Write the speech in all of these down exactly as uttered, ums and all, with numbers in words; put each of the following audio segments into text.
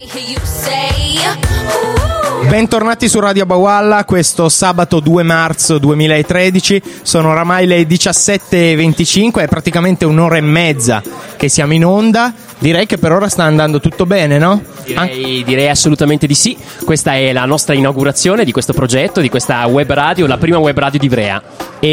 Bentornati su Radio Bawalla questo sabato due marzo duemilatredici, sono oramai le diciassette e venticinque, è praticamente un'ora e mezza che siamo in onda. Direi che per ora sta andando tutto bene, no? Direi, direi assolutamente di sì. Questa è la nostra inaugurazione di questo progetto, di questa web radio, la prima web radio di Ivrea.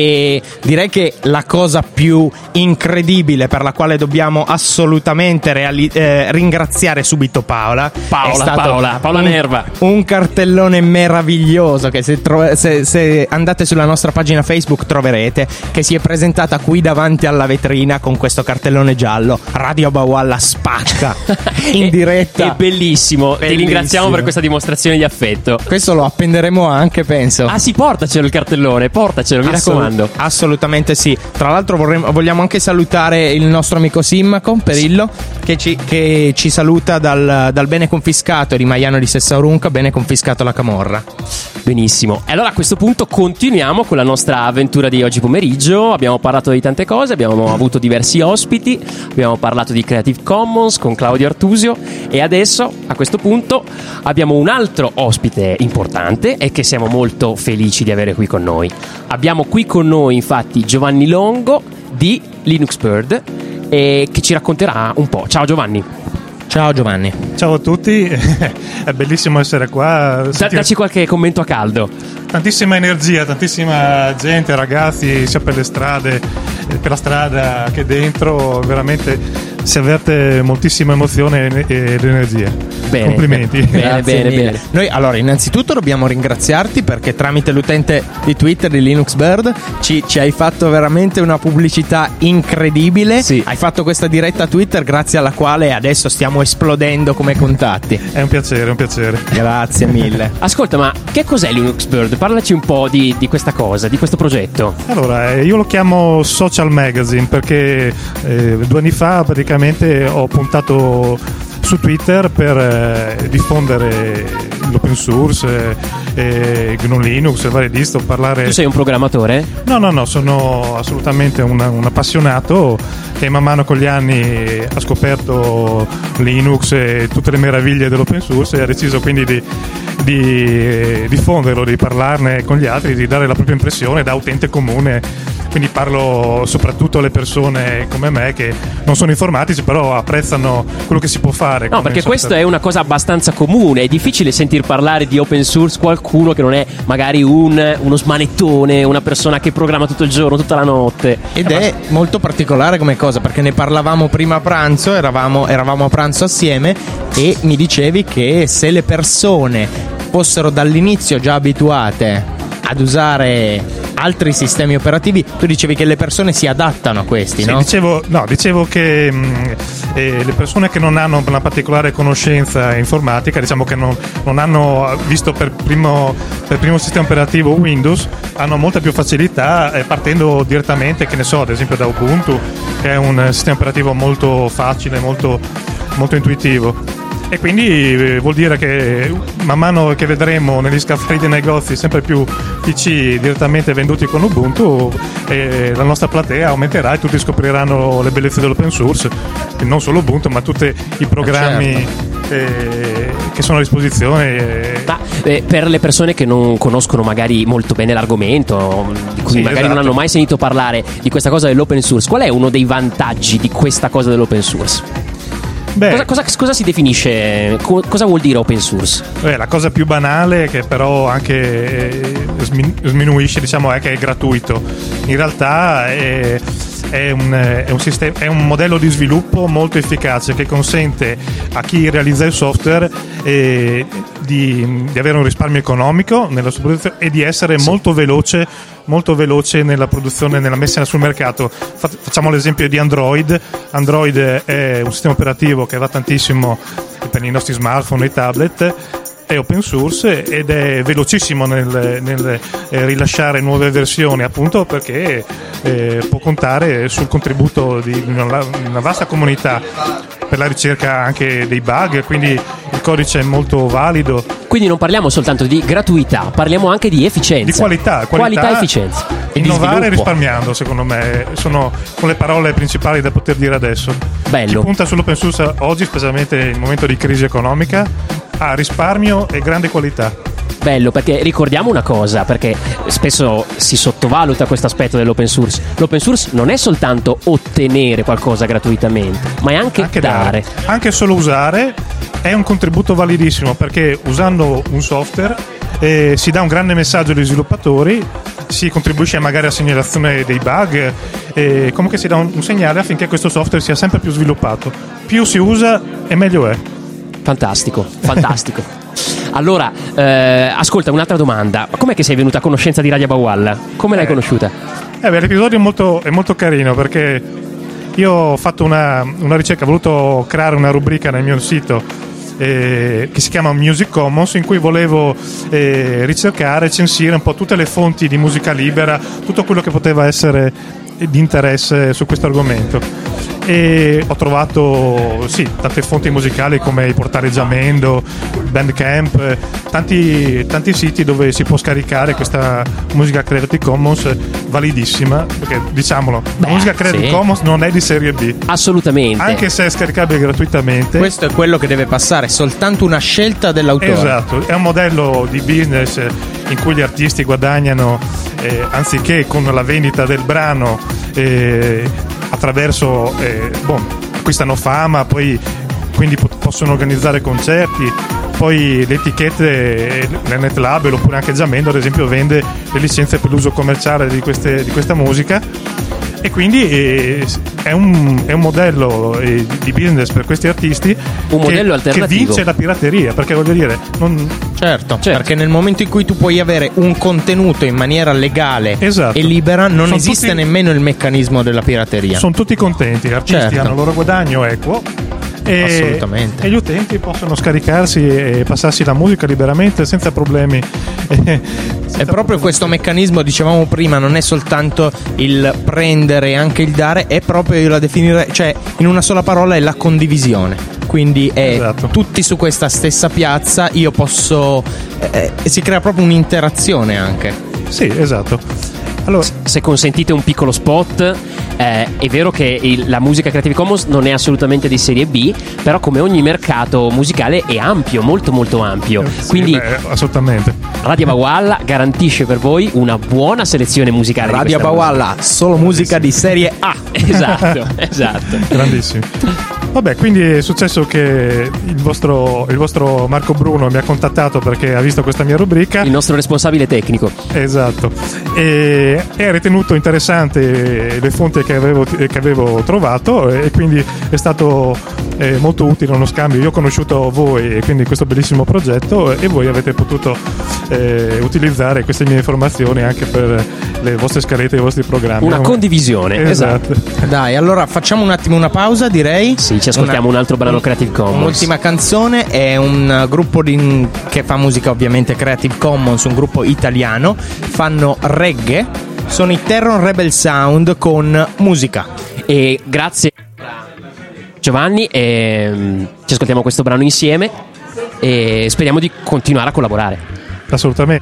E direi che la cosa più incredibile, per la quale dobbiamo assolutamente reali- eh, ringraziare subito Paola, Paola, è stato Paola, Paola un, Nerva. Un cartellone meraviglioso che se, tro- se, se andate sulla nostra pagina Facebook troverete, che si è presentata qui davanti alla vetrina con questo cartellone giallo. Radio Bawalla spacca in diretta. È bellissimo. Bellissimo. Ti ringraziamo per questa dimostrazione di affetto. Questo lo appenderemo anche, penso. Ah sì, portacelo il cartellone, portacelo, mi Assolut- raccomando. Assolutamente sì. Tra l'altro vorremmo, vogliamo anche salutare il nostro amico Simmaco Perillo, che ci, che ci saluta dal, dal bene confiscato di Maiano di Sessaurunca, bene confiscato la camorra. Benissimo. E allora a questo punto continuiamo con la nostra avventura di oggi pomeriggio. Abbiamo parlato di tante cose, abbiamo avuto diversi ospiti, abbiamo parlato di Creative Commons con Claudio Artusio e adesso a questo punto abbiamo un altro ospite importante e che siamo molto felici di avere qui con noi. Abbiamo qui con noi infatti Giovanni Longo di Linux Bird, e che ci racconterà un po'. Ciao Giovanni. Ciao Giovanni. Ciao a tutti, è bellissimo essere qua. Da, dacci qualche commento a caldo. Tantissima energia, tantissima gente, ragazzi, sia per le strade, per la strada che dentro, veramente si avverte moltissima emozione ed energia. Bene, complimenti. Bene, bene, bene. Noi allora innanzitutto dobbiamo ringraziarti perché tramite l'utente di Twitter di Linux Bird ci, ci hai fatto veramente una pubblicità incredibile. Sì. Hai fatto questa diretta Twitter grazie alla quale adesso stiamo esplodendo come contatti. È un piacere, è un piacere. Grazie mille. Ascolta, ma che cos'è Linux Bird? Parlaci un po' di, di questa cosa, di questo progetto. Allora, io lo chiamo Social Magazine perché eh, due anni fa praticamente ho puntato su Twitter per eh, diffondere l'open source, eh, G N U Linux e varie distro, parlare... Tu sei un programmatore? No, no, no, sono assolutamente un, un appassionato che man mano con gli anni ha scoperto Linux e tutte le meraviglie dell'open source e ha deciso quindi di, di diffonderlo, di parlarne con gli altri, di dare la propria impressione da utente comune. Quindi parlo soprattutto alle persone come me che non sono informatici però apprezzano quello che si può fare. No, perché questo è una cosa abbastanza comune. È difficile sentir parlare di open source qualcuno che non è magari un, uno smanettone, una persona che programma tutto il giorno, tutta la notte. Ed è molto particolare come cosa, perché ne parlavamo prima a pranzo, eravamo, eravamo a pranzo assieme e mi dicevi che se le persone fossero dall'inizio già abituate ad usare altri sistemi operativi, tu dicevi che le persone si adattano a questi, sì, no? Dicevo, no, dicevo che mh, eh, le persone che non hanno una particolare conoscenza informatica, diciamo che non, non hanno visto per primo, per primo sistema operativo Windows, hanno molta più facilità eh, partendo direttamente, che ne so, ad esempio da Ubuntu, che è un sistema operativo molto facile, molto, molto intuitivo. E quindi eh, vuol dire che man mano che vedremo negli scaffali dei negozi sempre più P C direttamente venduti con Ubuntu, eh, la nostra platea aumenterà e tutti scopriranno le bellezze dell'open source, e non solo Ubuntu ma tutti i programmi certo. eh, che sono a disposizione. Eh. Ma eh, per le persone che non conoscono magari molto bene l'argomento, di cui Sì, magari esatto. non hanno mai sentito parlare di questa cosa dell'open source, qual è uno dei vantaggi di questa cosa dell'open source? Beh, Cosa, cosa, cosa si definisce? Co- cosa vuol dire open source? beh, la cosa più banale, che però anche eh, smin- sminuisce, diciamo, è che è gratuito. In realtà è, è, un, è, un sistema, è un modello di sviluppo molto efficace che consente a chi realizza il software eh, di, di avere un risparmio economico nella sua produzione e di essere sì. molto veloce molto veloce nella produzione, nella messa sul mercato. Facciamo l'esempio di Android. Android è un sistema operativo che va tantissimo per i nostri smartphone e tablet, è open source ed è velocissimo nel, nel eh, rilasciare nuove versioni, appunto perché eh, può contare sul contributo di una, una vasta comunità per la ricerca anche dei bug, quindi il codice è molto valido. Quindi non parliamo soltanto di gratuità, parliamo anche di efficienza. Di qualità. Qualità, qualità e efficienza. innovare risparmiando, secondo me sono con le parole principali da poter dire adesso. Bello. Chi punta sull'open source oggi, specialmente in momento di crisi economica, ha risparmio e grande qualità. Bello, perché ricordiamo una cosa, perché spesso si sottovaluta questo aspetto dell'open source. L'open source non è soltanto ottenere qualcosa gratuitamente, ma è anche, anche dare. dare. Anche solo usare è un contributo validissimo, perché usando un software eh, si dà un grande messaggio agli sviluppatori, si contribuisce magari alla segnalazione dei bug, e comunque si dà un, un segnale affinché questo software sia sempre più sviluppato. Più si usa e meglio è. Fantastico, fantastico. Allora, eh, ascolta, un'altra domanda. Com'è che sei venuta a conoscenza di Radio Bawalla? Come l'hai eh, conosciuta? Eh beh, l'episodio è molto, è molto carino, perché io ho fatto una, una ricerca, ho voluto creare una rubrica nel mio sito eh, che si chiama Music Commons, in cui volevo eh, ricercare, censire un po' tutte le fonti di musica libera, tutto quello che poteva essere di interesse su questo argomento. E ho trovato sì, tante fonti musicali come i portali Jamendo, Bandcamp, tanti, tanti siti dove si può scaricare questa musica Creative Commons validissima, perché diciamolo, Beh, la musica Creative sì. Commons non è di serie B, assolutamente, anche se è scaricabile gratuitamente. Questo è quello che deve passare, soltanto una scelta dell'autore. Esatto, è un modello di business in cui gli artisti guadagnano eh, anziché con la vendita del brano eh, attraverso eh, boh, acquistano fama, poi quindi po- possono organizzare concerti, poi le etichette, le net label oppure anche Jamendo ad esempio vende le licenze per l'uso commerciale di, queste, di questa musica, e quindi eh, è, un, è un modello eh, di business per questi artisti, un che, modello alternativo che vince la pirateria, perché voglio dire non... Certo, certo, perché nel momento in cui tu puoi avere un contenuto in maniera legale Esatto. e libera, non Sono esiste tutti... nemmeno il meccanismo della pirateria. Sono tutti contenti, gli artisti Certo. hanno il loro guadagno equo e, Assolutamente. e gli utenti possono scaricarsi e passarsi la musica liberamente senza problemi. È proprio questo meccanismo, dicevamo prima, non è soltanto il prendere e anche il dare, è proprio, io la definirei, cioè in una sola parola, è la condivisione. Quindi è Esatto. tutti su questa stessa piazza, io posso eh, si crea proprio un'interazione anche. Sì, esatto. Allora, se consentite un piccolo spot, eh, è vero che il, la musica Creative Commons non è assolutamente di serie B, però come ogni mercato musicale è ampio, molto molto ampio. sì, Quindi beh, assolutamente. Radio Bawalla garantisce per voi una buona selezione musicale. Radio Bawalla, solo musica di serie A. Esatto, esatto. Grandissimo. Vabbè, quindi è successo che il vostro, il vostro Marco Bruno mi ha contattato perché ha visto questa mia rubrica. Il nostro responsabile tecnico. Esatto. E, e ha ritenuto interessante le fonti che avevo, che avevo trovato, e quindi è stato eh, molto utile uno scambio. Io ho conosciuto voi e quindi questo bellissimo progetto, e voi avete potuto eh, utilizzare queste mie informazioni anche per le vostre scalette e i vostri programmi. Una condivisione. Esatto. Esatto. Dai, allora facciamo un attimo una pausa, direi. Sì, ci ascoltiamo Una, un altro brano Creative Commons. Un'ultima canzone, è un gruppo di, che fa musica ovviamente Creative Commons, un gruppo italiano, fanno reggae, sono i Terron Rebel Sound con Musica. E grazie Giovanni, e ci ascoltiamo questo brano insieme e speriamo di continuare a collaborare. Assolutamente.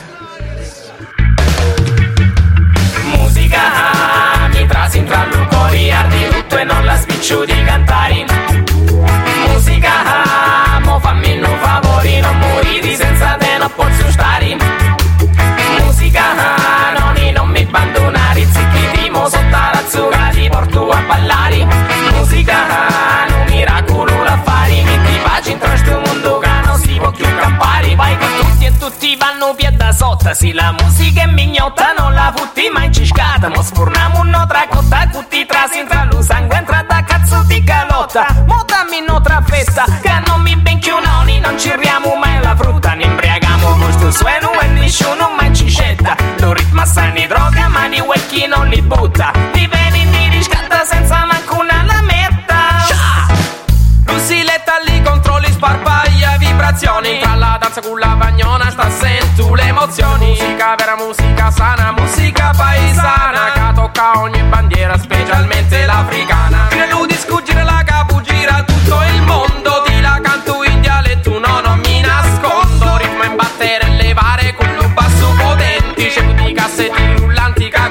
Musica mi trasi in tra lucori, ardi tutto e non la spiccio di cantare. Musica mo fammi un favore, non morire senza te non posso stare. Musica non, non mi abbandonare, zicchi mo sotto la zucca ti porto a ballare. Musica un miracolo la fare, metti pace in tra sto mondo che non si può più campare. Vai con tutti e tutti vanno piedda sotto, sì la musica è mignotta, non la putti mai inciscata. Mo sforniamo un'altra cotta, tutti trasi entra lo sangue, entra da cazzo di calotta. Mo dammi un'altra festa, che non mi ben chiunoni, non ci riamo mai la frutta, ne imbriagamo con sto suono e nessuno mai ci scetta. Lo ritmo assani droga, ma di vecchi non li butta. Ti veni di riscatta senza manco una lametta. Lusiletta lì controlli, sparpaglia vibrazioni, tra la danza con la bagnona sta sento le emozioni. Musica vera, musica sana, musica paesana, che tocca ogni bandiera, specialmente l'africana. Credo di sfuggire la capugira tutto il mondo, ti la canto in dialetto, no non mi nascondo. Ritmo in battere e levare con lo basso potenti, c'è tutti i cassetti rullanti che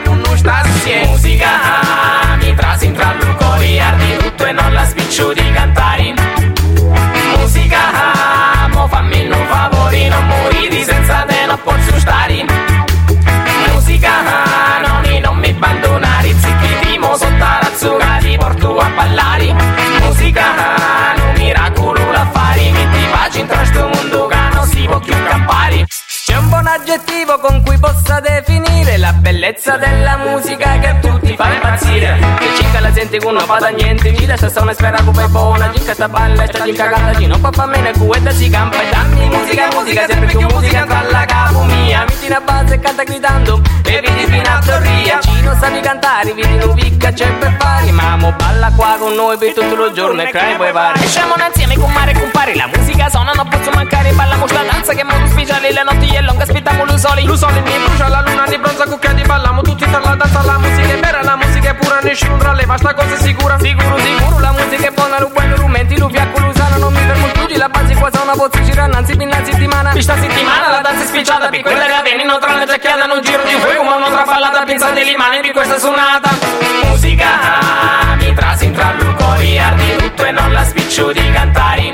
bellezza della musica che a tutti fa impazzire. Che cinca la gente con non fa da niente, ci lascia sta una sfera come buona, cinca sta balla, sta cinca canta, ci non fa fa meno cuetta si campa e dammi musica, musica, sempre più musica tra la capo mia. Metti una base e canta gridando e vedi fino a torria, ci non sanno cantare, vedi non vicca c'è per fare, ma mo balla qua con noi per tutto lo giorno e crai puoi fare. Siamo insieme con mare e compare, la musica suona non posso mancare, balliamo la danza che è molto speciale, le notti è lunga, aspettiamo l'usoli, l'usoli mi brucia la luna, di bronza cucchiati, balliamo tutti tra la danza, la musica è vera, la musica è pura, nessuno tra le, ma sta cosa è sicura, sicuro, sicuro, la musica è buona, lo buono, rumenti, lo fiacco, lo usano, non mi fermo più, la base qua sa una voce gira, innanzi, innanzi, settimana, questa settimana la danza è speciata, per quella che avviene, non tra le giacchiate, non giro di fuoco, ma non tra ballata, pensate le mani di questa suonata, musica, mi trasi tra lucori, ardi tutto e non la spiccio di cantare.